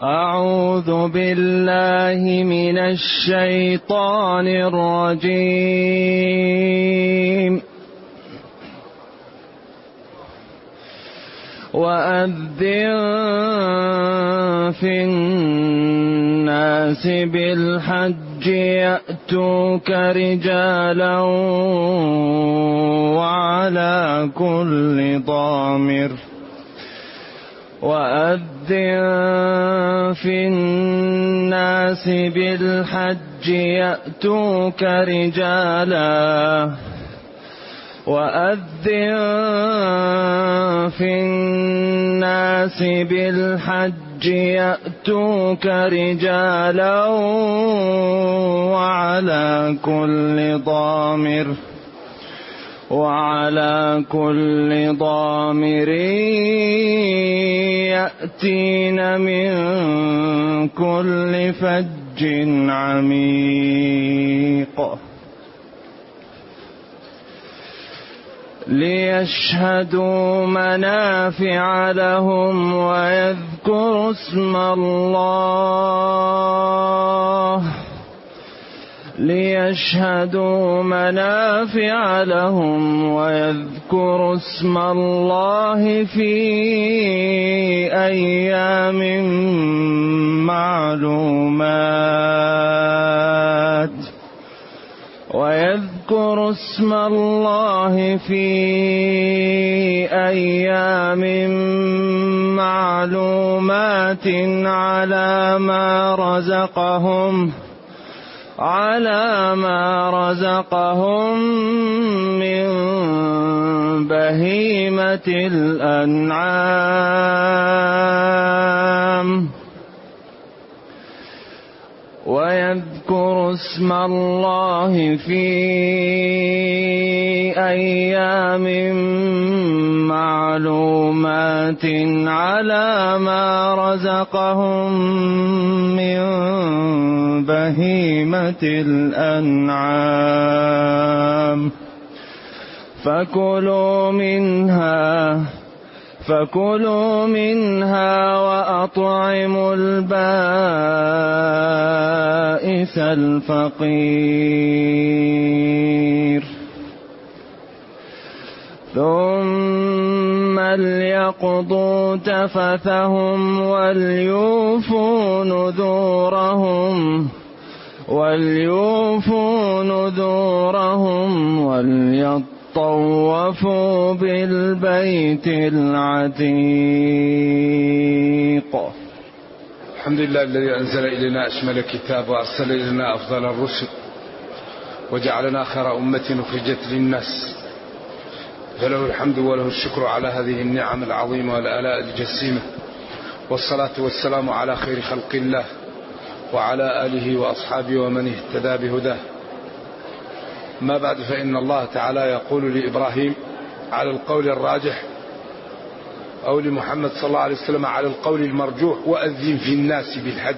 أعوذ بالله من الشيطان الرجيم. وأذن في الناس بالحج يأتوك رجالا وعلى كل ضامر وأذن في الناس بالحج يأتوك رجالا وأذن في الناس بالحج يأتوك رجالا وعلى كل ضامر يأتين من كل فج عميق ليشهدوا منافع لهم ويذكروا اسم الله في أيام معلومات على ما رزقهم من بهيمة الأنعام ويذكروا اسم الله في أيام معلومات على ما رزقهم من بهيمة الأنعام فكلوا منها وأطعموا البائس الفقير ثم ليقضوا تفثهم وليوفوا نذورهم وليطوفوا بالبيت العتيق. الحمد لله الذي أنزل إلينا أشمل الكتاب وأرسل إلينا أفضل الرسل وجعلنا خير أمة أخرجت للناس، فله الحمد وله الشكر على هذه النعم العظيمة والآلاء الجسيمة، والصلاة والسلام على خير خلق الله وعلى آله وأصحابه ومن اهتدى بهداه. ما بعد، فإن الله تعالى يقول لإبراهيم على القول الراجح، أو لمحمد صلى الله عليه وسلم على القول المرجوح: وأذن في الناس بالحج.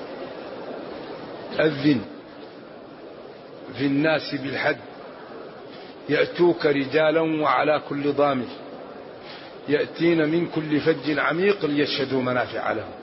أذن في الناس بالحج يأتوك رجالا وعلى كل ضامر يأتين من كل فج عميق ليشهدوا منافع لهم.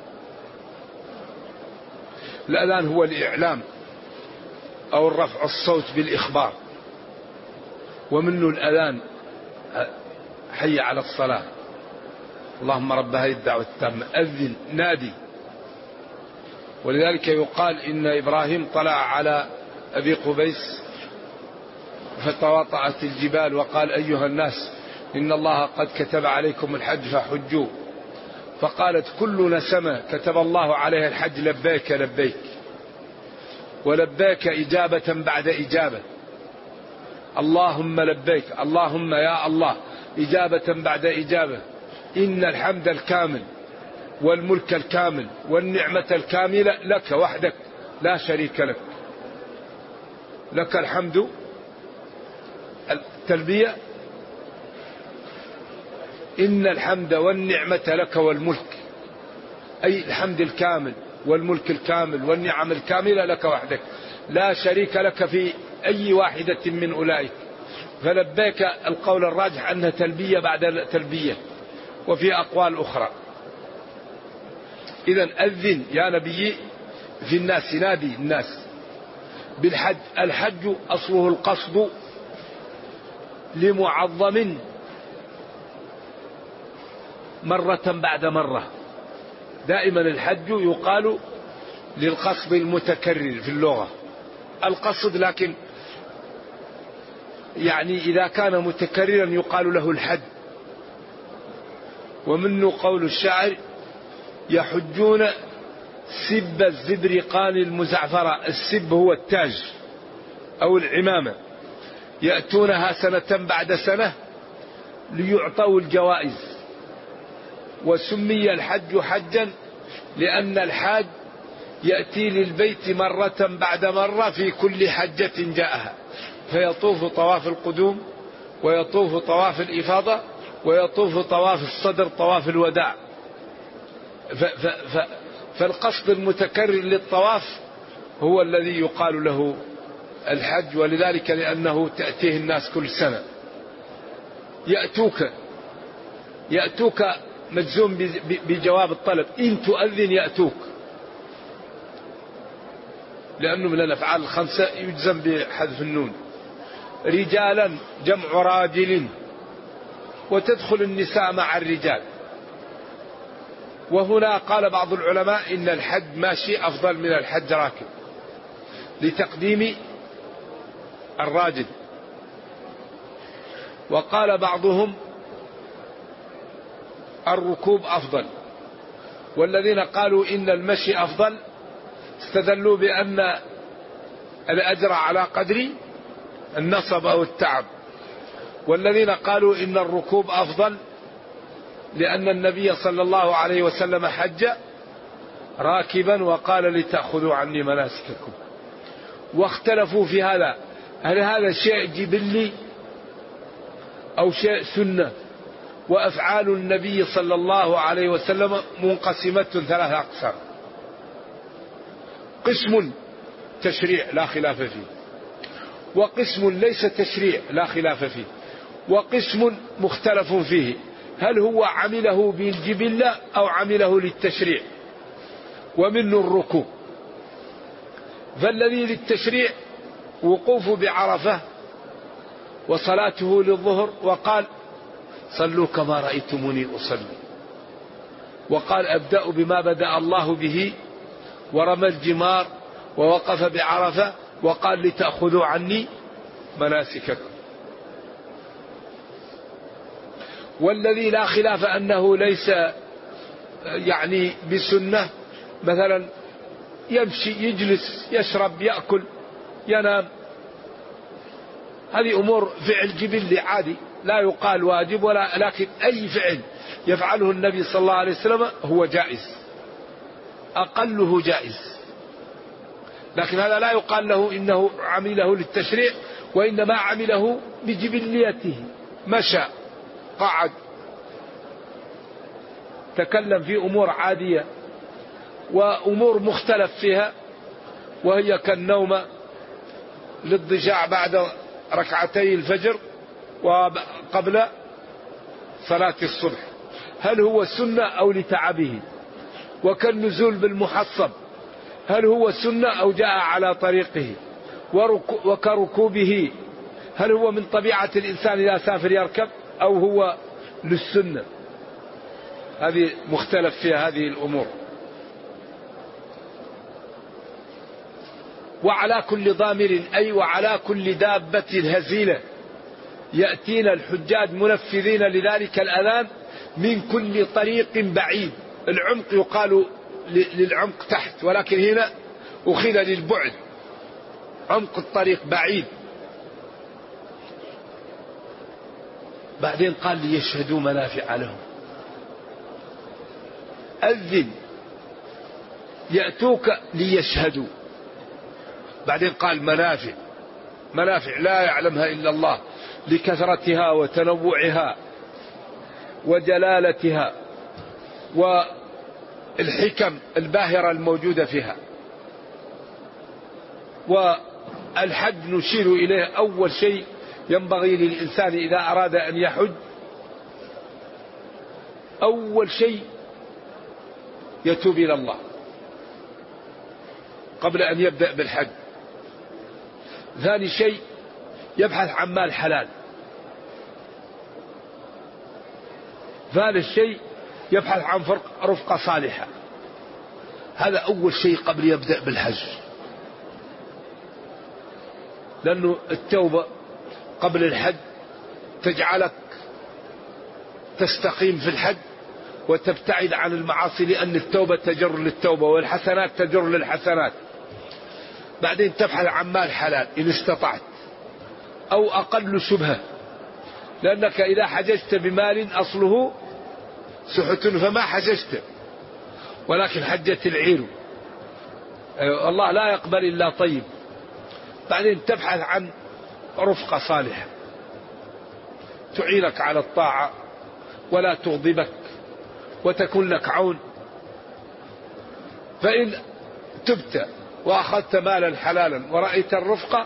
الأذان هو الإعلام أو الرفع الصوت بالإخبار، ومنه الأذان حي على الصلاة، اللهم رب هذه الدعوة التامة، أذن نادي. ولذلك يقال إن إبراهيم طلع على أبي قبيس فتواطأت الجبال وقال: أيها الناس إن الله قد كتب عليكم الحج فحجوا. فقالت كل نسمة كتب الله عليها الحج: لبيك لبيك، ولبيك إجابة بعد إجابة، اللهم لبيك، اللهم يا الله، إجابة بعد إجابة. إن الحمد الكامل والملك الكامل والنعمة الكاملة لك وحدك لا شريك لك، لك الحمد. التلبية: إن الحمد والنعمة لك والملك، أي الحمد الكامل والملك الكامل والنعم الكاملة لك وحدك لا شريك لك في أي واحدة من أولئك. فلبيك القول الراجح أنها تلبية بعد تلبية، وفي أقوال أخرى. إذن أذن يا نبي في الناس، نادي الناس بالحج. الحج أصله القصد لمعظم مرة بعد مرة. دائما الحج يقال للقصد المتكرر في اللغة القصد، لكن يعني إذا كان متكررا يقال له الحج. ومنه قول الشاعر: يحجون سب الزبرقان المزعفرة. السب هو التاج أو العمامة، يأتونها سنة بعد سنة ليعطوا الجوائز. وسمي الحج حجا لأن الحاج يأتي للبيت مرة بعد مرة في كل حجة جاءها، فيطوف طواف القدوم، ويطوف طواف الإفاضة، ويطوف طواف الصدر طواف الوداع. فالقصد المتكرر للطواف هو الذي يقال له الحج، ولذلك لأنه تأتيه الناس كل سنة. يأتوك مجزوم بجواب الطلب، إن تؤذن يأتوك، لأنه من الأفعال الخمسة يجزم بحذف النون. رجالا جمع راجل، وتدخل النساء مع الرجال. وهنا قال بعض العلماء إن الحج ماشي أفضل من الحج راكب لتقديم الراجل. وقال بعضهم الركوب أفضل. والذين قالوا إن المشي أفضل استدلوا بأن الأجر على قدر النصب أو التعب. والذين قالوا إن الركوب أفضل لأن النبي صلى الله عليه وسلم حج راكبا وقال لتأخذوا عني مناسككم. واختلفوا في هذا، هل هذا شيء جبلي أو شيء سنة؟ وأفعال النبي صلى الله عليه وسلم منقسمة 3 أقسام: قسم تشريع لا خلاف فيه، وقسم ليس تشريع لا خلاف فيه، وقسم مختلف فيه، هل هو عمله بالجبلة أو عمله للتشريع. ومنه الركوب. فالذي للتشريع وقوف بعرفة وصلاته للظهر، وقال صلوا كما رأيتموني أصلي، وقال أبدأ بما بدأ الله به، ورمى الجمار ووقف بعرفة، وقال لتأخذوا عني مناسككم. والذي لا خلاف أنه ليس يعني بسنة، مثلا يمشي يجلس يشرب يأكل ينام، هذه أمور فعل جبلي عادي لا يقال واجب ولا، لكن أي فعل يفعله النبي صلى الله عليه وسلم هو جائز، أقله جائز. لكن هذا لا يقال له إنه عمله للتشريع، وإنما عمله بجبليته، مشى قعد تكلم في أمور عادية وأمور مختلف فيها، وهي كالنوم للضجاع بعد ركعتي الفجر وقبل صلاة الصبح، هل هو سنة أو لتعبه؟ وكالنزول بالمحصب، هل هو سنة أو جاء على طريقه؟ وكركوبه، هل هو من طبيعة الإنسان إذا سافر يركب أو هو للسنة؟ هذه مختلف فيها هذه الأمور. وعلى كل ضامر أي وعلى كل دابة هزيلة يأتينا الحجاج منفذين لذلك الأذان من كل طريق بعيد. العمق يقال للعمق تحت، ولكن هنا أخذ للبعد، عمق الطريق بعيد. بعدين قال ليشهدوا منافع لهم. أذن يأتوك ليشهدوا، بعدين قال منافع، منافع لا يعلمها إلا الله لكثرتها وتنوعها وجلالتها والحكم الباهرة الموجودة فيها. والحج نشير إليه أول شيء ينبغي للإنسان إذا أراد أن يحج، أول شيء يتوب إلى الله قبل أن يبدأ بالحج. ثاني شيء يبحث عن مال حلال. ثالث شيء يبحث عن رفقة صالحة. هذا أول شيء قبل يبدأ بالحج، لأنه التوبة قبل الحج تجعلك تستقيم في الحج وتبتعد عن المعاصي، لأن التوبة تجر للتوبة والحسنات تجر للحسنات. بعدين تبحث عن مال حلال إن استطعت أو أقل شبهة، لأنك إذا حججت بمال أصله سحت فما حججت، ولكن حجت العير، الله لا يقبل إلا طيب. بعدين تبحث عن رفقة صالحة تعينك على الطاعة ولا تغضبك وتكون لك عون. فإن تبت وأخذت مالا حلالا ورأيت الرفقة،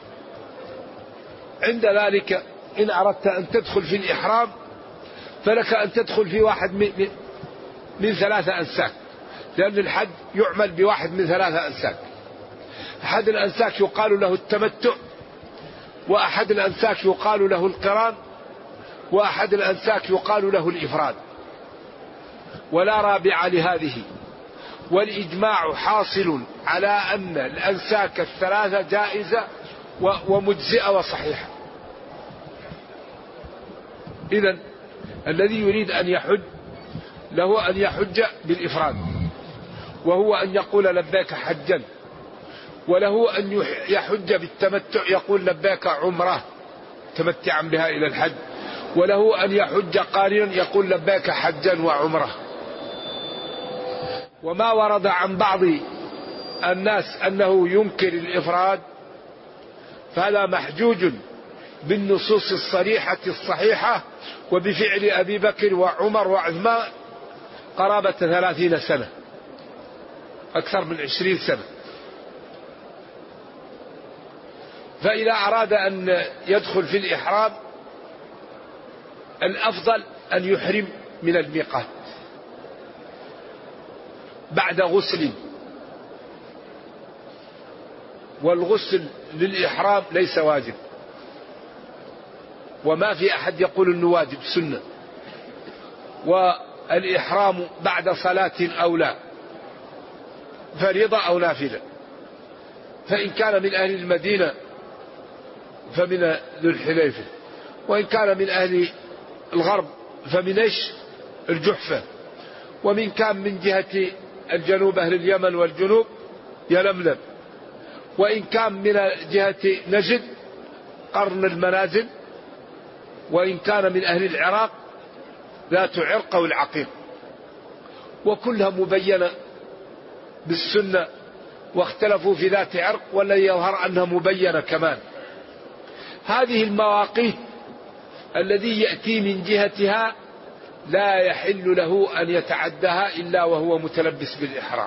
عند ذلك إن أردت أن تدخل في الإحرام فلك أن تدخل في واحد من 3 أنساك، لأن الحج يعمل بواحد من 3 أنساك. أحد الأنساك يقال له التمتع، وأحد الأنساك يقال له القران، وأحد الأنساك يقال له الإفراد، ولا رابع لهذه. والإجماع حاصل على أن الأنساك ال3 جائزة ومجزئة وصحيحة. إذن الذي يريد أن يحج له أن يحج بالإفراد، وهو أن يقول لبيك حجا، وله أن يحج بالتمتع يقول لبيك عمره تمتعا بها إلى الحج، وله أن يحج قارنا يقول لبيك حجا وعمره. وما ورد عن بعض الناس أنه ينكر الإفراد فهذا محجوج بالنصوص الصريحة الصحيحة وبفعل أبي بكر وعمر وعثمان قرابة 30 سنة، أكثر من 20 سنة. فإذا أراد أن يدخل في الإحرام الأفضل أن يحرم من الميقات بعد غسل، والغسل للإحرام ليس واجب، وما في أحد يقول أنه واجب، سنة. والإحرام بعد صلاة أو لا، فريضة أو نافلة. فإن كان من أهل المدينة فمن ذو الحليفة، وإن كان من أهل الغرب فمن الجحفة، ومن كان من جهة الجنوب أهل اليمن والجنوب يلملم، وإن كان من جهة نجد قرن المنازل، وإن كان من أهل العراق ذات عرق والعقيق، وكلها مبينة بالسنة، واختلفوا في ذات عرق والذي يظهر أنها مبينة كمان. هذه المواقيت الذي يأتي من جهتها لا يحل له أن يتعدها إلا وهو متلبس بالإحرام.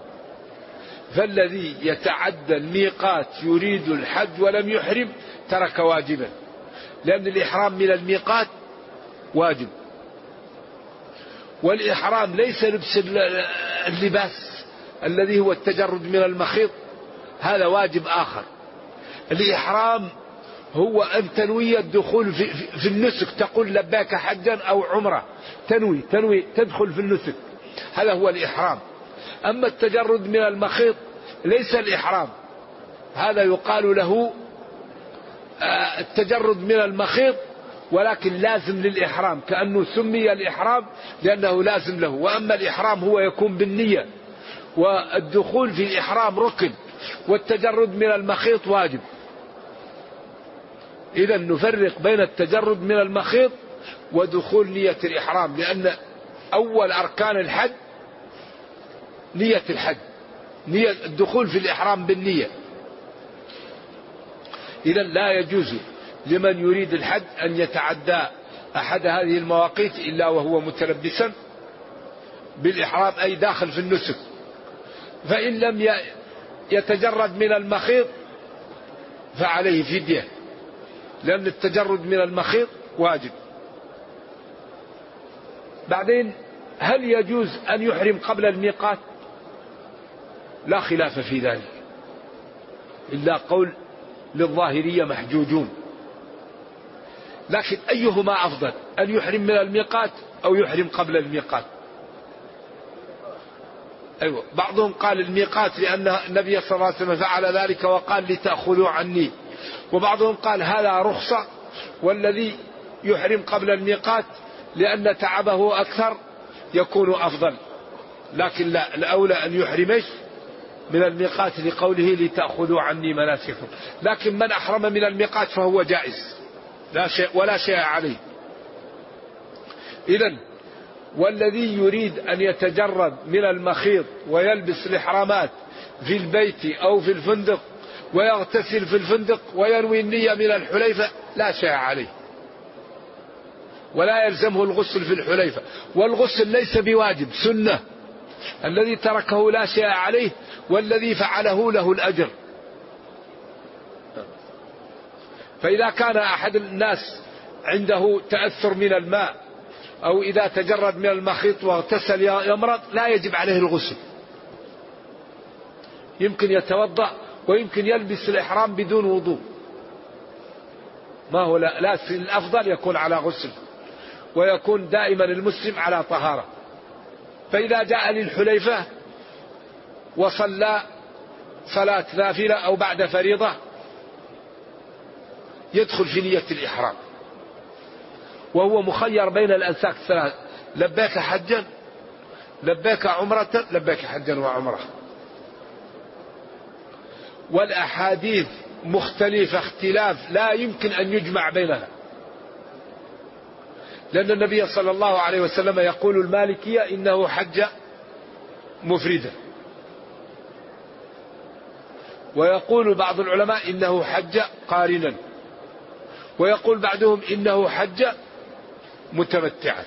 فالذي يتعدى الميقات يريد الحج ولم يحرم ترك واجبا، لأن الإحرام من الميقات واجب. والإحرام ليس لبس اللباس الذي هو التجرد من المخيط، هذا واجب آخر. الإحرام هو أن تنوي الدخول في النسك، تقول لباك حجا أو عمرة، تنوي تدخل في النسك، هذا هو الإحرام. أما التجرد من المخيط ليس الإحرام، هذا يقال له التجرد من المخيط ولكن لازم للإحرام، كأنه سمي الإحرام لأنه لازم له. وأما الإحرام هو يكون بالنية، والدخول في الإحرام ركن، والتجرد من المخيط واجب. إذا نفرق بين التجرد من المخيط ودخول نية الإحرام، لأن أول أركان الحج نية الحج، نية الدخول في الإحرام بالنية. إذا لا يجوز لمن يريد الحج أن يتعدى أحد هذه المواقيت إلا وهو متلبسا بالإحرام، أي داخل في النسك. فإن لم يتجرد من المخيط فعليه فدية، لأن التجرد من المخيط واجب. بعدين هل يجوز أن يحرم قبل الميقات؟ لا خلاف في ذلك، إلا قول للظاهرية محجوجون. لكن أيهما أفضل، أن يحرم من الميقات أو يحرم قبل الميقات؟ أيوة، بعضهم قال الميقات لأن النبي صلى الله عليه وسلم فعل ذلك وقال لتأخذوا عني، وبعضهم قال هذا رخصة، والذي يحرم قبل الميقات لأن تعبه أكثر يكون أفضل. لكن لا، الأولى أن يحرمش من الميقات لقوله لتأخذوا عني مناسككم. لكن من أحرم من الميقات فهو جائز، لا شيء ولا شيء عليه. إذن والذي يريد أن يتجرد من المخيط ويلبس الإحرامات في البيت أو في الفندق ويغتسل في الفندق وينوي النية من الحليفة لا شيء عليه، ولا يلزمه الغسل في الحليفة، والغسل ليس بواجب، سنة. الذي تركه لا شيء عليه، والذي فعله له الأجر. فإذا كان أحد الناس عنده تأثر من الماء أو إذا تجرد من المخيط واغتسل يمرض لا يجب عليه الغسل، يمكن يتوضأ ويمكن يلبس الإحرام بدون وضوء، ما هو لا الأفضل يكون على غسل، ويكون دائما المسلم على طهارة. فإذا جاء للحليفة وصلى صلاة نافلة أو بعد فريضة يدخل في نية الإحرام، وهو مخير بين الأنساك الثلاث: لبيك حجا، لبيك عمرة، لبيك حجا وعمرة. والأحاديث مختلفة اختلاف لا يمكن أن يجمع بينها، لأن النبي صلى الله عليه وسلم يقول المالكية إنه حج مفردا، ويقول بعض العلماء إنه حج قارنا، ويقول بعضهم إنه حج متمتعا.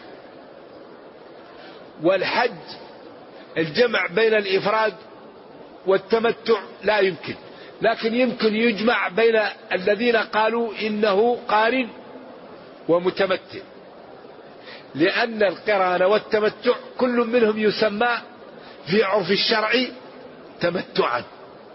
والحج الجمع بين الإفراد والتمتع لا يمكن، لكن يمكن يجمع بين الذين قالوا إنه قارن ومتمتع، لأن القران والتمتع كل منهم يسمى في عرف الشرع تمتعا،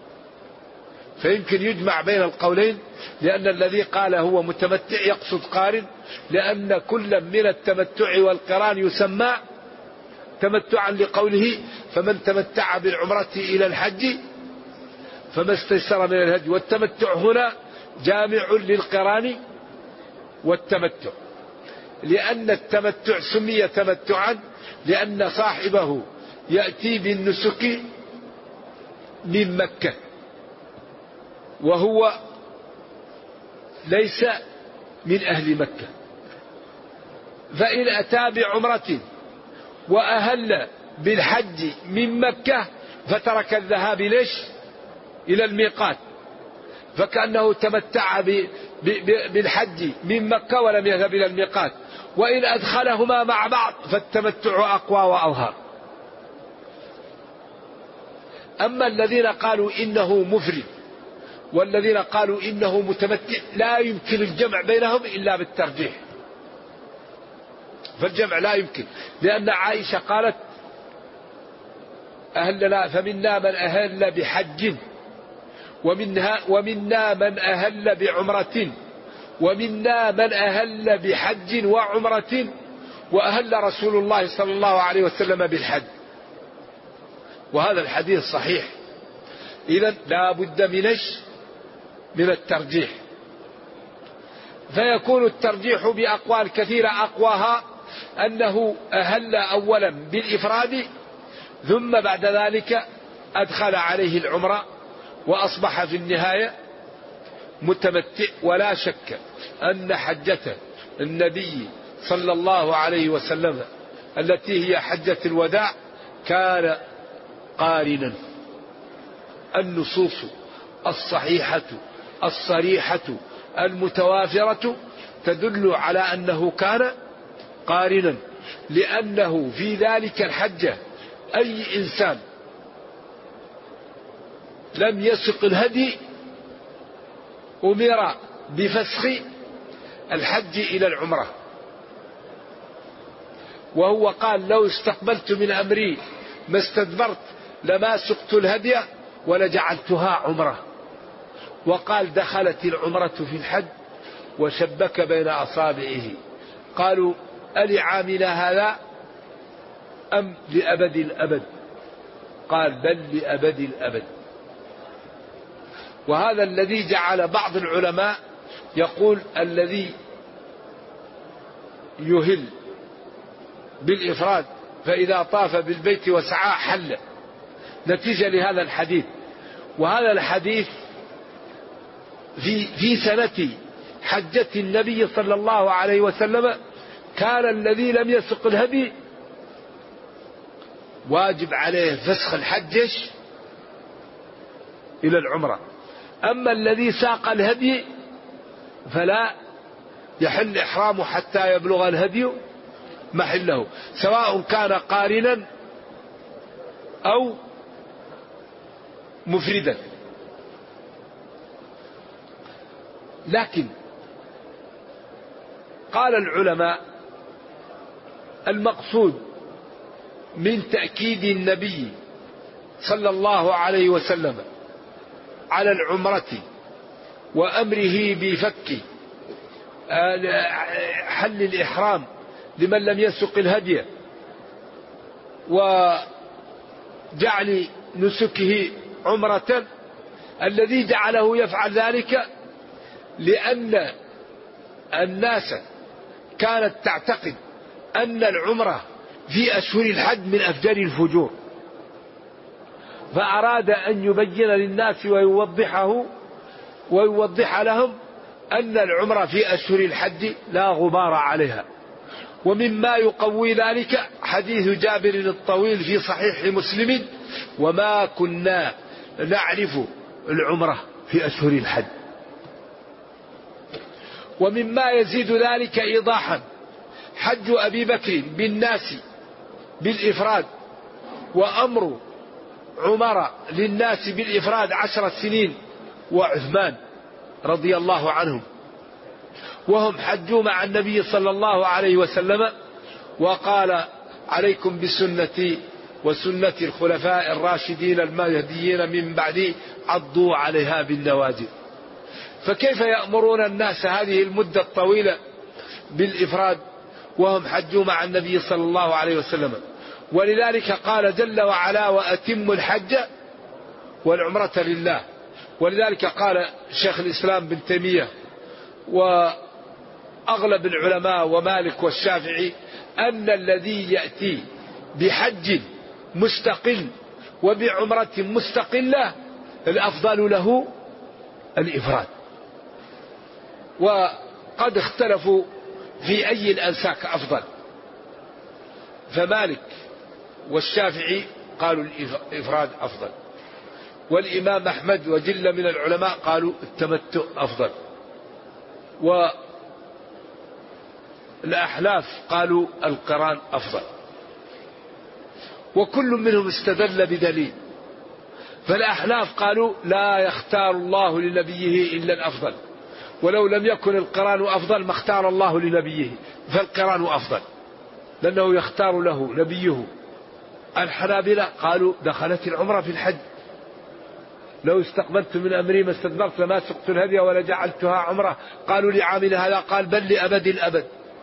فيمكن يجمع بين القولين، لأن الذي قال هو متمتع يقصد قارن، لأن كل من التمتع والقران يسمى تمتعا لقوله فمن تمتع بالعمرة إلى الحج فما استيسر من الهدي. والتمتع هنا جامع للقران والتمتع، لأن التمتع سمي تمتعا لأن صاحبه يأتي بالنسك من مكة وهو ليس من أهل مكة، فإن أتى بعمرة وأهل بالحج من مكة فترك الذهاب ليش إلى الميقات، فكأنه تمتع بالحج من مكة ولم يذهب إلى الميقات. وإن أدخلهما مع بعض فالتمتع أقوى وأظهر. أما الذين قالوا إنه مفرد والذين قالوا إنه متمتع لا يمكن الجمع بينهم إلا بالترجيح، فالجمع لا يمكن، لأن عائشة قالت أهلنا فمنا من أهل بحج ومنا من أهل بعمرة ومنا من أهل بحج وعمرة وأهل رسول الله صلى الله عليه وسلم بالحج. وهذا الحديث صحيح. إذن لا بد من الترجيح، فيكون الترجيح بأقوال كثيرة، أقواها أنه أهل أولا بالإفراد ثم بعد ذلك أدخل عليه العمرة وأصبح في النهاية متمتع. ولا شك أن حجة النبي صلى الله عليه وسلم التي هي حجة الوداع كان قارنا. النصوص الصحيحة الصريحة المتوافرة تدل على أنه كان قارنا، لأنه في ذلك الحجة أي إنسان لم يسق الهدي أمر بفسخ الحج إلى العمرة. وهو قال لو استقبلت من أمري ما استدبرت لما سقت الهدي ولجعلتها عمرة. وقال دخلت العمرة في الحج وشبك بين أصابعه. قالوا ألعامنا هذا أم لأبد الأبد؟ قال بل لأبد الأبد. وهذا الذي جعل بعض العلماء يقول الذي يهل بالإفراد فإذا طاف بالبيت وسعى حل، نتيجة لهذا الحديث. وهذا الحديث في سنة حجة النبي صلى الله عليه وسلم كان الذي لم يسق الهدي واجب عليه فسخ الحج إلى العمرة، أما الذي ساق الهدي فلا يحل إحرامه حتى يبلغ الهدي محله، سواء كان قارنا أو مفردا. لكن قال العلماء المقصود من تأكيد النبي صلى الله عليه وسلم على العمرة وأمره بفك حل الإحرام لمن لم يسق الهدي وجعل نسكه عمرة، الذي جعله يفعل ذلك لأن الناس كانت تعتقد أن العمرة في أشهر الحج من أفجر الفجور، فأراد أن يبين للناس ويوضح لهم أن العمرة في أشهر الحج لا غبار عليها. ومما يقوي ذلك حديث جابر الطويل في صحيح مسلم: وما كنا نعرف العمرة في أشهر الحج. ومما يزيد ذلك إيضاحا حج أبي بكر بالناس بالإفراد، وأمر عمر للناس بالإفراد 10 سنين، وعثمان رضي الله عنهم، وهم حجوا مع النبي صلى الله عليه وسلم، وقال: عليكم بسنتي وسنة الخلفاء الراشدين المهديين من بعدي عضوا عليها بالنواجذ. فكيف يأمرون الناس هذه المدة الطويلة بالإفراد وهم حجوا مع النبي صلى الله عليه وسلم؟ ولذلك قال جل وعلا: وأتموا الحج والعمرة لله. ولذلك قال شيخ الإسلام بن تيمية وأغلب العلماء ومالك والشافعي أن الذي يأتي بحج مستقل وبعمرة مستقلة الأفضل له الإفراد. وقد اختلفوا في أي الأنساك أفضل، فمالك والشافعي قالوا الإفراد أفضل، والإمام أحمد وجل من العلماء قالوا التمتع أفضل، والأحلاف قالوا القران أفضل، وكل منهم استدل بدليل. فالأحلاف قالوا لا يختار الله لنبيه إلا الأفضل، ولو لم يكن القران أفضل ما اختار الله لنبيه، فالقران أفضل لأنه يختار له نبيه. الحنابلة قالوا دخلت العمرة في الحج، لو استقبلت من أمري ما استدبرت لما سقت الهدي ولجعلتها عمرة. قالوا لعامل هذا، قال بل لأبد الأبد.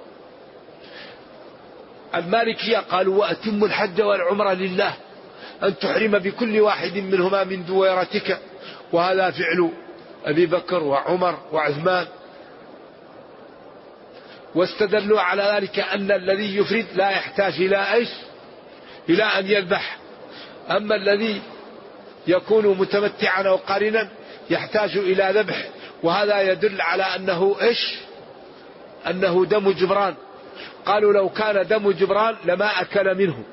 المالكية قالوا وأتم الحج والعمرة لله، أن تحرم بكل واحد منهما من دويرتك، وهذا فعل أبي بكر وعمر وعثمان. واستدلوا على ذلك أن الذي يفرد لا يحتاج إلى أن يذبح، أما الذي يكون متمتعا أو قارنا يحتاج إلى ذبح، وهذا يدل على أنه دم جبران. قالوا لو كان دم جبران لما أكل منه.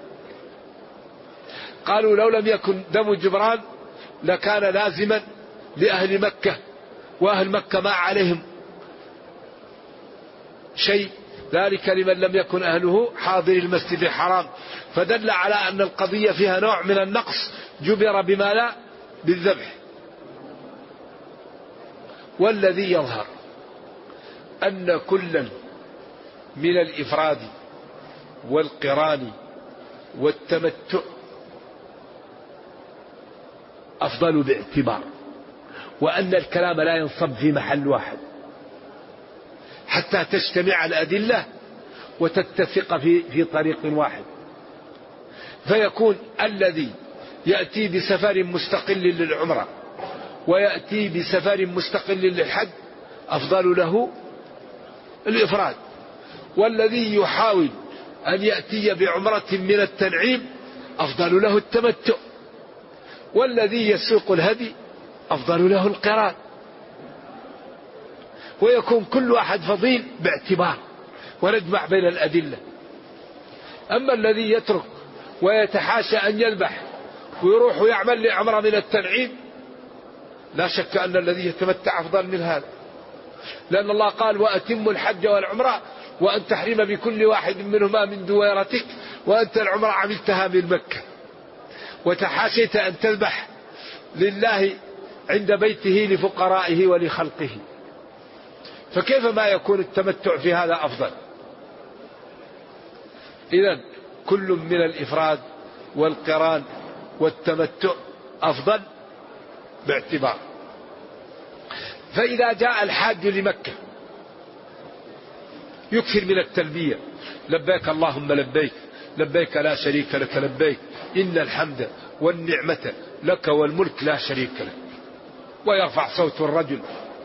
قالوا لو لم يكن دم جبران لكان لازما لأهل مكة، وأهل مكة ما عليهم شيء، ذلك لمن لم يكن أهله حاضر المسجد الحرام. فدل على أن القضية فيها نوع من النقص جبر بما لا بالذبح. والذي يظهر أن كلا من الإفراد والقران والتمتع أفضل باعتبار، وأن الكلام لا ينصب في محل واحد حتى تجتمع الأدلة وتتفق في طريق واحد، فيكون الذي يأتي بسفر مستقل للعمرة ويأتي بسفر مستقل للحج أفضل له الإفراد، والذي يحاول أن يأتي بعمرة من التنعيم أفضل له التمتع، والذي يسوق الهدي أفضل له القران، ويكون كل واحد فضيل باعتبار ونجمع بين الأدلة. أما الذي يترك ويتحاشى أن يذبح ويروح ويعمل لعمرة من التنعيم لا شك أن الذي يتمتع أفضل من هذا، لأن الله قال وأتموا الحج والعمرة وأن تحرم بكل واحد منهما من دويرتك، وأنت العمرة عملتها من مكة وتحاشيت أن تذبح لله عند بيته لفقرائه ولخلقه، فكيف ما يكون التمتع في هذا أفضل؟ إذن كل من الإفراد والقران والتمتع أفضل باعتبار. فإذا جاء الحاج لمكة يكثر من التلبية، لبيك اللهم لبيك لبيك لا شريك لك لبيك إن الحمد والنعمة لك والملك لا شريك لك، ويرفع صوت الرجل،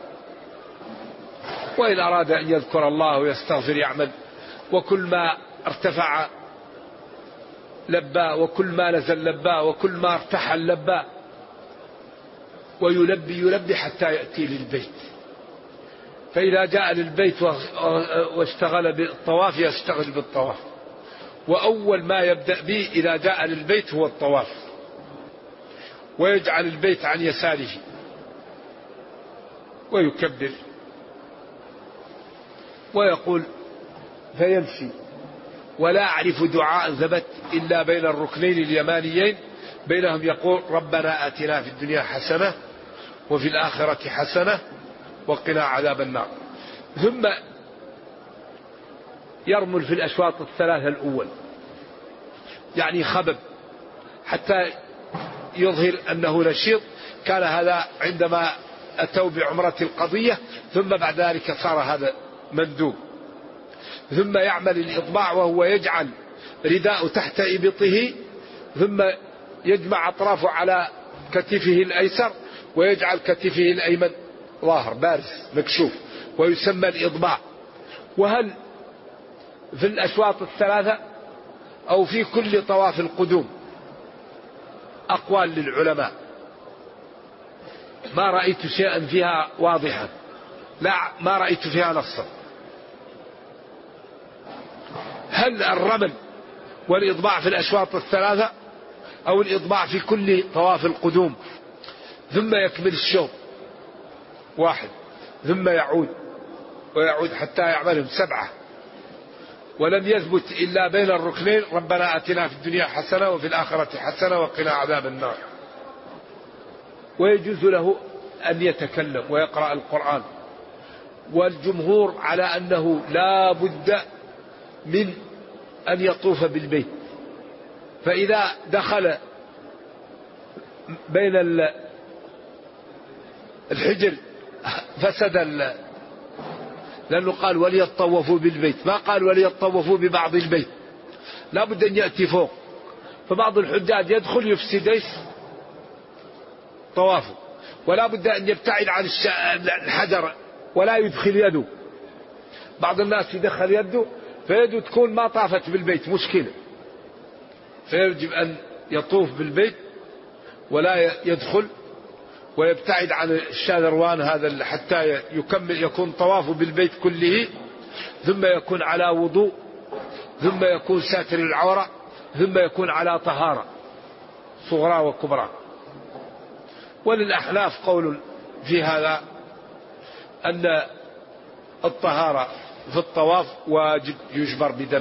وإن أراد أن يذكر الله ويستغفر يعمل، وكل ما ارتفع لبى وكل ما نزل لبى وكل ما ارتحل لبى، ويلبي حتى يأتي للبيت. فإذا جاء للبيت واشتغل بالطواف يشتغل بالطواف، وأول ما يبدأ به إذا جاء للبيت هو الطواف، ويجعل البيت عن يساره ويكبر ويقول فيمشي. ولا أعرف دعاء ثبت إلا بين الركنين اليمانيين بينهم يقول ربنا آتنا في الدنيا حسنة وفي الآخرة حسنة وقنا عذاب النار. ثم يرمل في الأشواط الثلاثة الأول، يعني خبب حتى يظهر أنه نشيط. كان هذا عندما أتوا بعمرة القضية، ثم بعد ذلك صار هذا مندوب. ثم يعمل الإطباع وهو يجعل رداء تحت إبطه، ثم يجمع أطرافه على كتفه الأيسر ويجعل كتفه الأيمن ظاهر بارز مكشوف، ويسمى الإطباع. وهل في الأشواط الثلاثة أو في كل طواف القدوم أقوال للعلماء، ما رأيت شيئا فيها واضحا، لا ما رأيت فيها نصا. هل الرمل والإطباع في الأشواط الثلاثة أو الإطباع في كل طواف القدوم ثم يكمل الشوط واحد ثم يعود ويعود حتى يعملهم 7، ولم يثبت إلا بين الركنين ربنا آتنا في الدنيا حسنة وفي الآخرة حسنة وقنا عذاب النار. ويجوز له أن يتكلم ويقرأ القرآن، والجمهور على أنه لا بد من أن يطوف بالبيت. فإذا دخل بين الحجر فسد لأنه قال وليطوفوا بالبيت، ما قال وليطوفوا ببعض البيت، لا بد أن يأتي فوق. فبعض الحجاج يدخل يفسد طوافه، ولا بد أن يبتعد عن الحجر ولا يدخل يده. بعض الناس يدخل يده فيده تكون ما طافت بالبيت مشكلة، فيجب أن يطوف بالبيت ولا يدخل ويبتعد عن الشاذروان هذا حتى يكمل يكون طوافه بالبيت كله، ثم يكون على وضوء، ثم يكون ساتر العورة، ثم يكون على طهارة صغرى وكبرى. وللأحناف قول في هذا أن الطهارة في الطواف واجب يجبر بدم،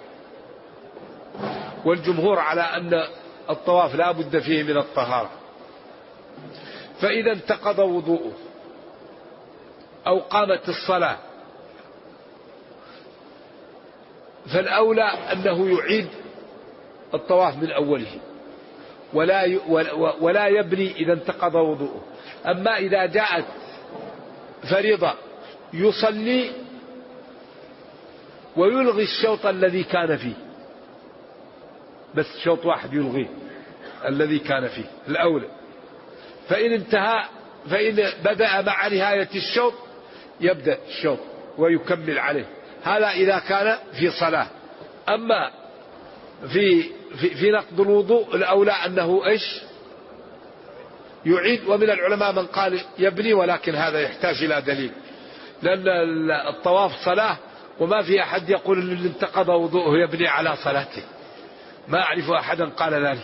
والجمهور على أن الطواف لا بد فيه من الطهارة. فإذا انتقض وضوءه أو قامت الصلاة فالأولى أنه يعيد الطواف من أوله ولا يبني إذا انتقض وضوءه. أما إذا جاءت فريضة يصلي ويلغي الشوط الذي كان فيه، بس شوط واحد يلغيه الذي كان فيه الأولى. فإن بدأ مع نهاية الشوط يبدأ الشوط ويكمل عليه. هذا إذا كان في صلاة. أما في نقض الوضوء الأولى أنه يعيد. ومن العلماء من قال يبني، ولكن هذا يحتاج إلى دليل، لأن الطواف صلاة وما في أحد يقول اللي انتقض وضوءه يبني على صلاته، ما أعرف أحدا قال ذلك.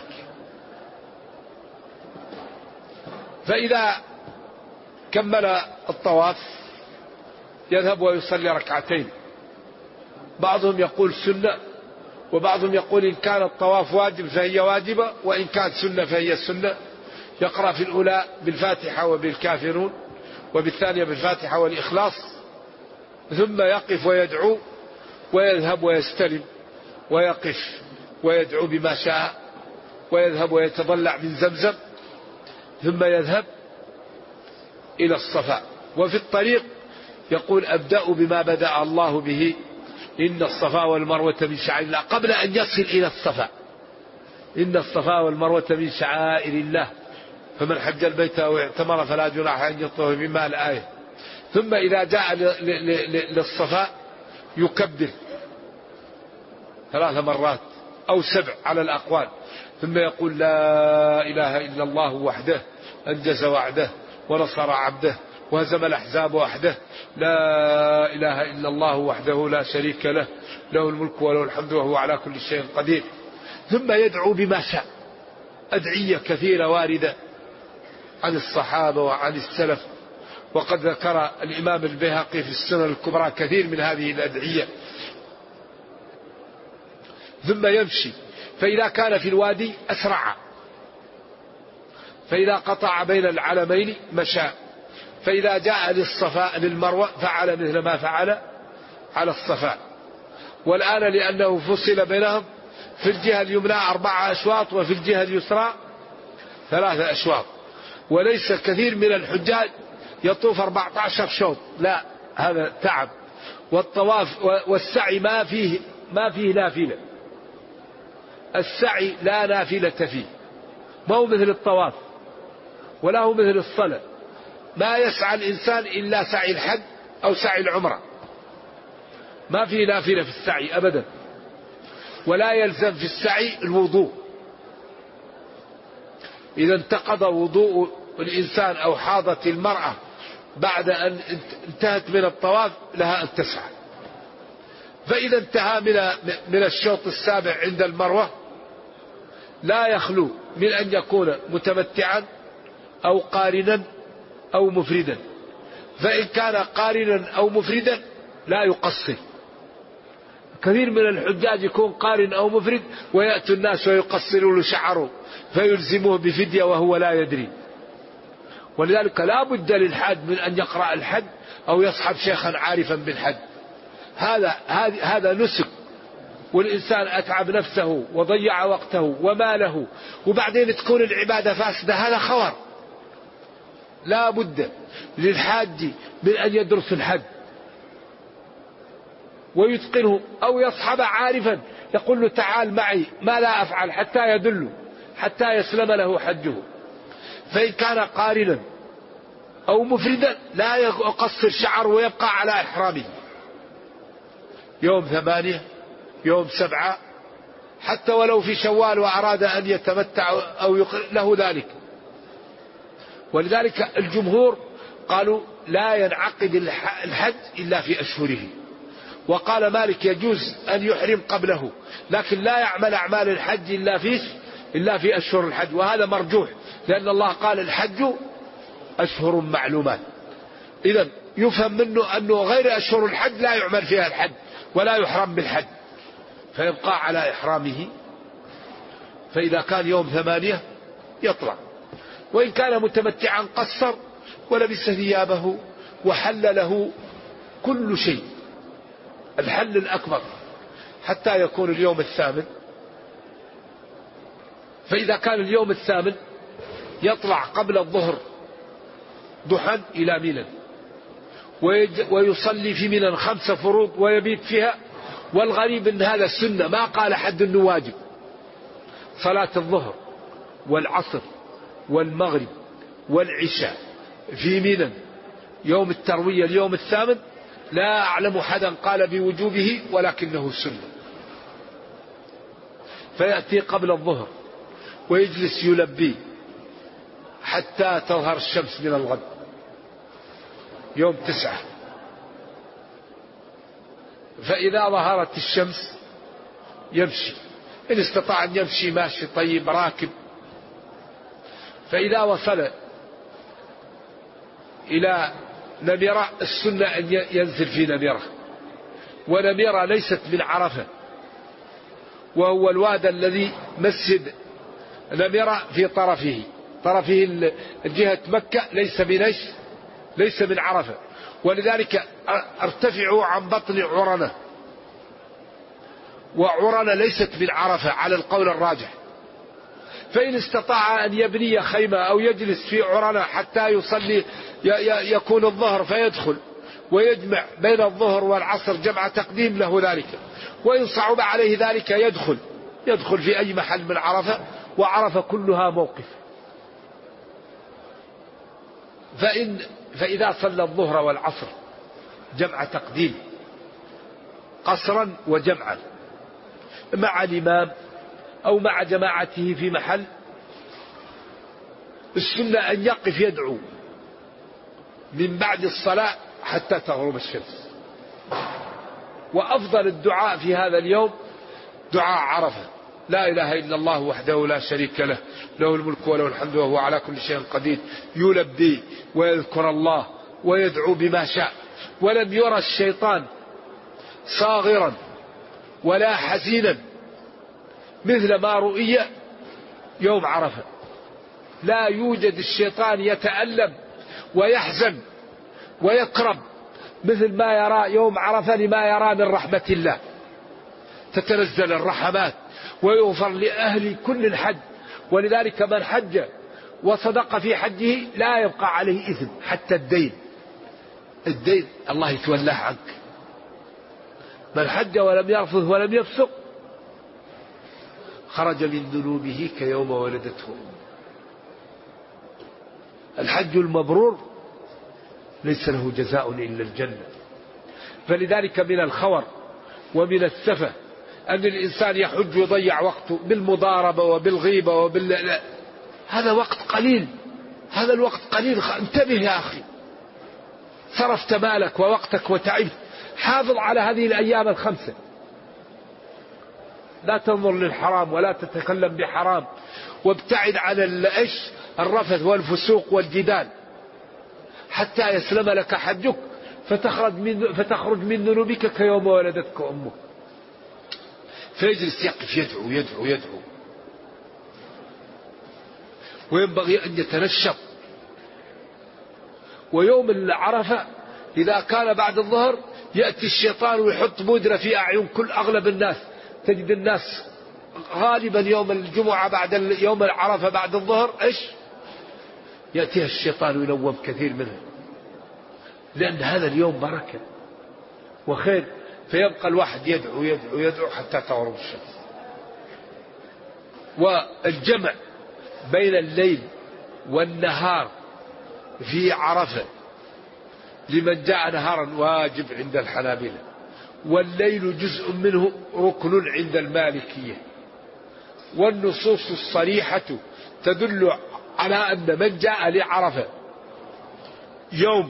فإذا كمل الطواف يذهب ويصلي ركعتين. بعضهم يقول سنة، وبعضهم يقول إن كان الطواف واجب فهي واجبة، وإن كانت سنة فهي سنة. يقرأ في الأولى بالفاتحة وبالكافرون، وبالثانية بالفاتحة والإخلاص، ثم يقف ويدعو ويذهب ويستلم ويقف ويدعو بما شاء، ويذهب ويتضلع من زمزم، ثم يذهب إلى الصفا. وفي الطريق يقول أبدأ بما بدأ الله به، إن الصفا والمروة من شعائر الله، قبل أن يصل إلى الصفا. إن الصفا والمروة من شعائر الله فمن حج البيت أو اعتمر فلا جناح أن يطوف بما الآية. ثم إذا جاء للصفا يكبر 3 مرات أو 7 على الأقوال، ثم يقول لا إله إلا الله وحده أنجز وعده ونصر عبده وهزم الأحزاب وحده، لا إله إلا الله وحده لا شريك له، له الملك وله الحمد وهو على كل شيء قدير. ثم يدعو بما شاء، أدعية كثيرة واردة عن الصحابة وعن السلف، وقد ذكر الإمام البيهقي في السنن الكبرى كثير من هذه الأدعية. ثم يمشي، فإذا كان في الوادي أسرع، فإذا قطع بين العلمين مشى، فإذا جاء للصفا للمروة فعل مثل ما فعل على الصفا. والآن لأنه فصل بينهم، في الجهة اليمنى 4 أشواط وفي الجهة اليسرى 3 أشواط، وليس كثير من الحجاج يطوف 14 شوط، لا، هذا تعب. والطواف والسعي ما فيه نافلة، السعي لا نافلة فيه، ما هو مثل الطواف ولا هو مثل الصلاة. ما يسعى الإنسان إلا سعي الحج أو سعي العمرة، ما في نافلة في السعي أبدا. ولا يلزم في السعي الوضوء، إذا انتقض وضوء الإنسان أو حاضت المرأة بعد أن انتهت من الطواف لها أن تسعى. فإذا انتهى من الشوط السابع عند المروة لا يخلو من أن يكون متمتعا أو قارنا أو مفردا. فإن كان قارنا أو مفردا لا يقصر. كثير من الحجاج يكون قارن أو مفرد ويأتي الناس ويقصرون شعره فيلزموه بفدية وهو لا يدري. ولذلك لا بد للحاج من أن يقرأ الحج أو يصحب شيخا عارفا بالحج. هذا نسك، والإنسان أتعب نفسه وضيع وقته وماله وبعدين تكون العبادة فاسدة، هذا خور. لا بد للحاج من أن يدرس الحج ويتقنه، أو يصحب عارفا يقول له تعال معي ما لا أفعل حتى يدله حتى يسلم له حجه. فإن كان قارنا أو مفردا لا يقصر شعر ويبقى على إحرامه يوم 8 يوم 7، حتى ولو في شوال وأراد أن يتمتع أو له ذلك. ولذلك الجمهور قالوا لا ينعقد الحج إلا في أشهره. وقال مالك يجوز أن يحرم قبله، لكن لا يعمل أعمال الحج إلا في أشهر الحج، وهذا مرجوح، لأن الله قال الحج أشهر معلومات. إذن يفهم منه أنه غير أشهر الحج لا يعمل فيها الحج ولا يحرم بالحج، فيبقى على إحرامه. فإذا كان يوم 8 يطلع، وإن كان متمتعا قصر ولبس ثيابه وحل له كل شيء. الحل الأكبر حتى يكون اليوم الثامن. فإذا كان اليوم الثامن يطلع قبل الظهر ضحى إلى منى، ويصلي في منى 5 فروض ويبيت فيها. والغريب أن هذا السنة، ما قال حد أنه واجب. صلاة الظهر والعصر والمغرب والعشاء في منى يوم التروية اليوم الثامن، لا أعلم حدا قال بوجوبه، ولكنه سنة. فيأتي قبل الظهر ويجلس يلبي حتى تظهر الشمس من الغد يوم 9. فإذا ظهرت الشمس يمشي، إن استطاع أن يمشي ماشي طيب راكب. فإذا وصل إلى نمرة، السنة أن ينزل في نمرة، ونمرة ليست من عرفة، وهو الواد الذي مسجد نمرة في طرفه الجهة مكة، ليس من عرفة. ولذلك ارتفعوا عن بطن عرنة، وعرنة ليست من عرفة على القول الراجح. فإن استطاع أن يبني خيمة أو يجلس في عرنة حتى يصلي يكون الظهر فيدخل ويجمع بين الظهر والعصر جمع تقديم له ذلك. وإن صعب عليه ذلك يدخل في أي محل من عرفة، وعرفة كلها موقف. فإذا صلى الظهر والعصر جمع تقديم قصرا وجمعا مع الإمام أو مع جماعته في محل، السنة أن يقف يدعو من بعد الصلاة حتى تغرب الشمس. وأفضل الدعاء في هذا اليوم دعاء عرفة: لا إله إلا الله وحده لا شريك له، له الملك وله الحمد وهو على كل شيء قدير. يلبي ويذكر الله ويدعو بما شاء. ولم يرى الشيطان صاغرا ولا حزينا مثل ما رؤي يوم عرفة. لا يوجد الشيطان يتألم ويحزن ويكرب مثل ما يرى يوم عرفة لما يرى من رحمة الله. تتنزل الرحمات ويغفر لأهل كل الحج. ولذلك من حج وصدق في حجه لا يبقى عليه إثم، حتى الدين الله يتولاه عنك. من حج ولم يرفث ولم يفسق خرج من ذنوبه كيوم ولدته. الحج المبرور ليس له جزاء إلا الجنة. فلذلك من الخور ومن السفة أن الإنسان يحج ويضيع وقته بالمضاربة وبالغيبة هذا وقت قليل، هذا الوقت قليل. انتبه يا أخي، صرفت مالك ووقتك وتعبت. حافظ على هذه الأيام 5. لا تنظر للحرام ولا تتكلم بحرام، وابتعد عن الرفث والفسوق والجدال حتى يسلم لك حجك فتخرج من ذنوبك كيوم ولدتك أمك. فيجلس يقف يدعو يدعو يدعو. وينبغي أن يتنشط. ويوم العرفة إذا كان بعد الظهر يأتي الشيطان ويحط بودرة في أعين أغلب الناس. تجد الناس غالبا يوم الجمعة بعد يوم العرفة بعد الظهر يأتيها الشيطان وينوم كثير منه، لأن هذا اليوم بركة وخير. فيبقى الواحد يدعو يدعو يدعو حتى تغرب الشمس. والجمع بين الليل والنهار في عرفة لمن جاء نهارا واجب عند الحنابلة، والليل جزء منه ركن عند المالكية. والنصوص الصريحة تدل على أن من جاء لعرفة يوم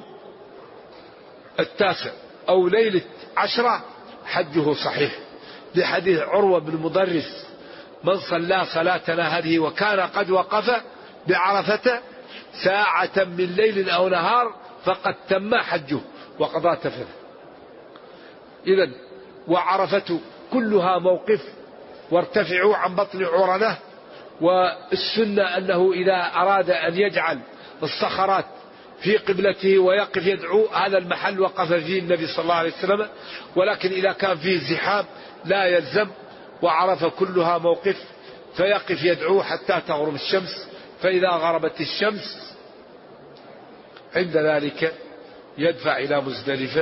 9 أو ليلة 10 حجه صحيح، لحديث عروة بن مضرس: من صلى صلاتنا هذه وكان قد وقف بعرفة ساعة من ليل أو نهار فقد تم حجه وقضى تفثه. إذن وعرفة كلها موقف. وارتفعوا عن بطن عرنة. والسنة أنه إذا أراد أن يجعل الصخرات في قبلته ويقف يدعو، هذا المحل وقف فيه النبي صلى الله عليه وسلم. ولكن إذا كان فيه زحام لا يلزم، وعرفة كلها موقف، فيقف يدعو حتى تغرب الشمس، فإذا غربت الشمس عند ذلك يدفع إلى مزدلفة.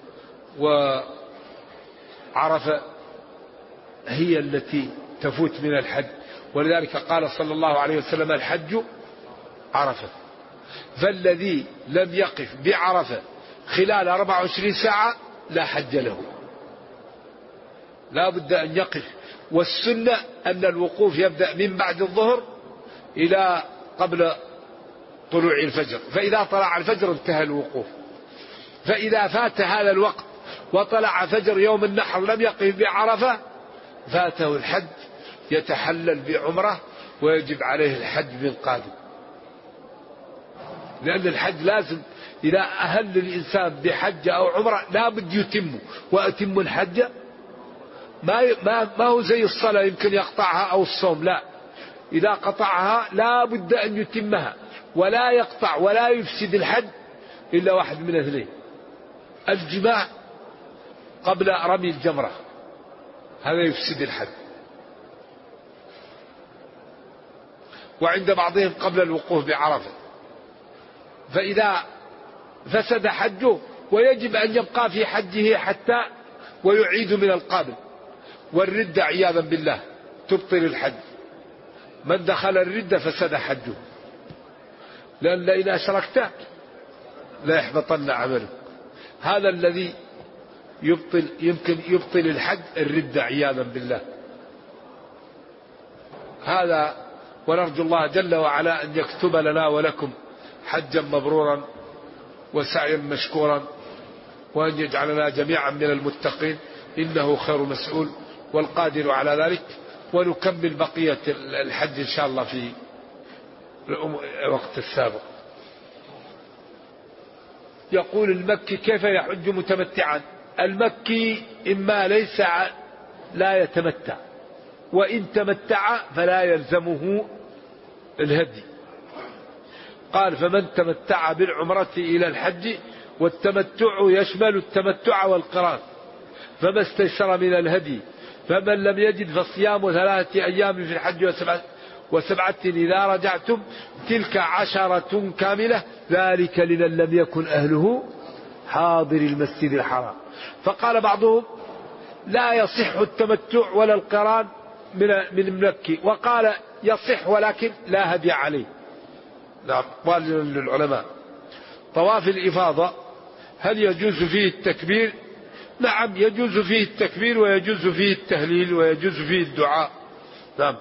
وعرفة هي التي تفوت من الحج، ولذلك قال صلى الله عليه وسلم: الحج عرفة. فالذي لم يقف بعرفة خلال 24 ساعة لا حج له، لا بد أن يقف. والسنة أن الوقوف يبدأ من بعد الظهر إلى قبل طلوع الفجر، فإذا طلع الفجر انتهى الوقوف. فإذا فات هذا الوقت وطلع فجر يوم النحر لم يقف بعرفة فاته الحج، يتحلل بعمرة ويجب عليه الحج من قادم، لأن الحج لازم إذا أهل الإنسان بحج أو عمرة لا بد يتمه. وأتم الحج ما هو زي الصلاة يمكن يقطعها أو الصوم، لا، إذا قطعها لا بد أن يتمها، ولا يقطع ولا يفسد الحج إلا واحد من اثنين: الجماع قبل رمي الجمرة، هذا يفسد الحج، وعند بعضهم قبل الوقوف بعرفة، فإذا فسد حجه ويجب أن يبقى في حجه حتى ويعيد من القابل. والردة عياذا بالله تبطل الحج، من دخل الردة فسد حجه، لأن إن أشركت لا يحبطن عمله. هذا الذي يمكن يبطل الحج، الردة عياذا بالله. هذا، ونرجو الله جل وعلا أن يكتب لنا ولكم حجا مبرورا وسعيا مشكورا، وأن يجعلنا جميعا من المتقين، إنه خير مسؤول والقادر على ذلك. ونكمل بقية الحج إن شاء الله في الوقت السابق. يقول المكي: كيف يحج متمتعا؟ المكي إما لا يتمتع، وإن تمتع فلا يلزمه الهدي. قال: فمن تمتع بالعمرة إلى الحج، والتمتع يشمل التمتع والقران، فما استيسر من الهدي، فمن لم يجد فصيام 3 أيام في الحج وسبعة إذا رجعتم، تلك 10 كاملة، ذلك لمن لم يكن أهله حاضر المسجد الحرام. فقال بعضهم: لا يصح التمتع ولا القران من المكي، وقال: يصح ولكن لا هدي عليه. نعم، قال للعلماء: طواف الإفاضة هل يجوز فيه التكبير؟ نعم، يجوز فيه التكبير، ويجوز فيه التهليل، ويجوز فيه الدعاء. نعم.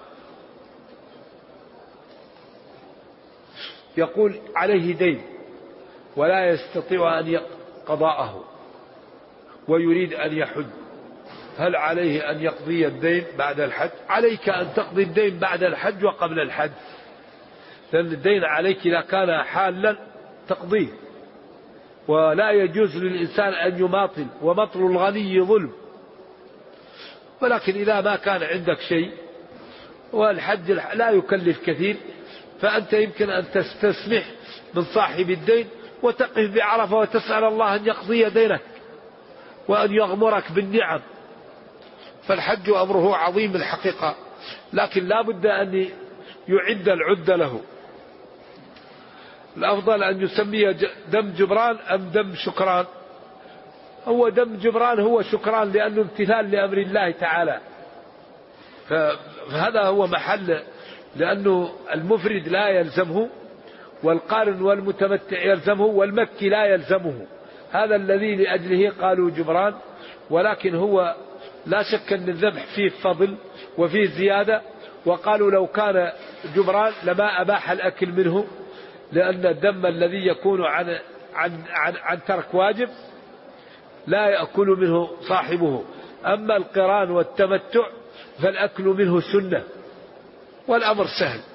يقول: عليه دين ولا يستطيع أن قضاءه ويريد أن يحج، هل عليه أن يقضي الدين بعد الحج؟ عليك أن تقضي الدين بعد الحج وقبل الحج، لأن الدين عليك إذا كان حالا تقضيه، ولا يجوز للإنسان أن يماطل، ومطل الغني ظلم. ولكن إذا ما كان عندك شيء والحج لا يكلف كثير، فأنت يمكن أن تستسمح من صاحب الدين وتقف بعرفة وتسأل الله أن يقضي دينك وأن يغمرك بالنعم. فالحج أمره عظيم الحقيقة، لكن لا بد أن يعد العدة له. الأفضل أن يسميه دم جبران أم دم شكران. هو دم جبران، هو شكران، لأنه امتثال لأمر الله تعالى. فهذا هو محل، لأنه المفرد لا يلزمه، والقارن والمتمتع يلزمه، والمكي لا يلزمه. هذا الذي لأجله قالوا جبران. ولكن هو لا شك أن الذبح فيه فضل وفيه زيادة، وقالوا لو كان جبران لما أباح الأكل منه، لأن الدم الذي يكون عن ترك واجب لا يأكل منه صاحبه. أما القران والتمتع فالأكل منه سنة، والأمر سهل.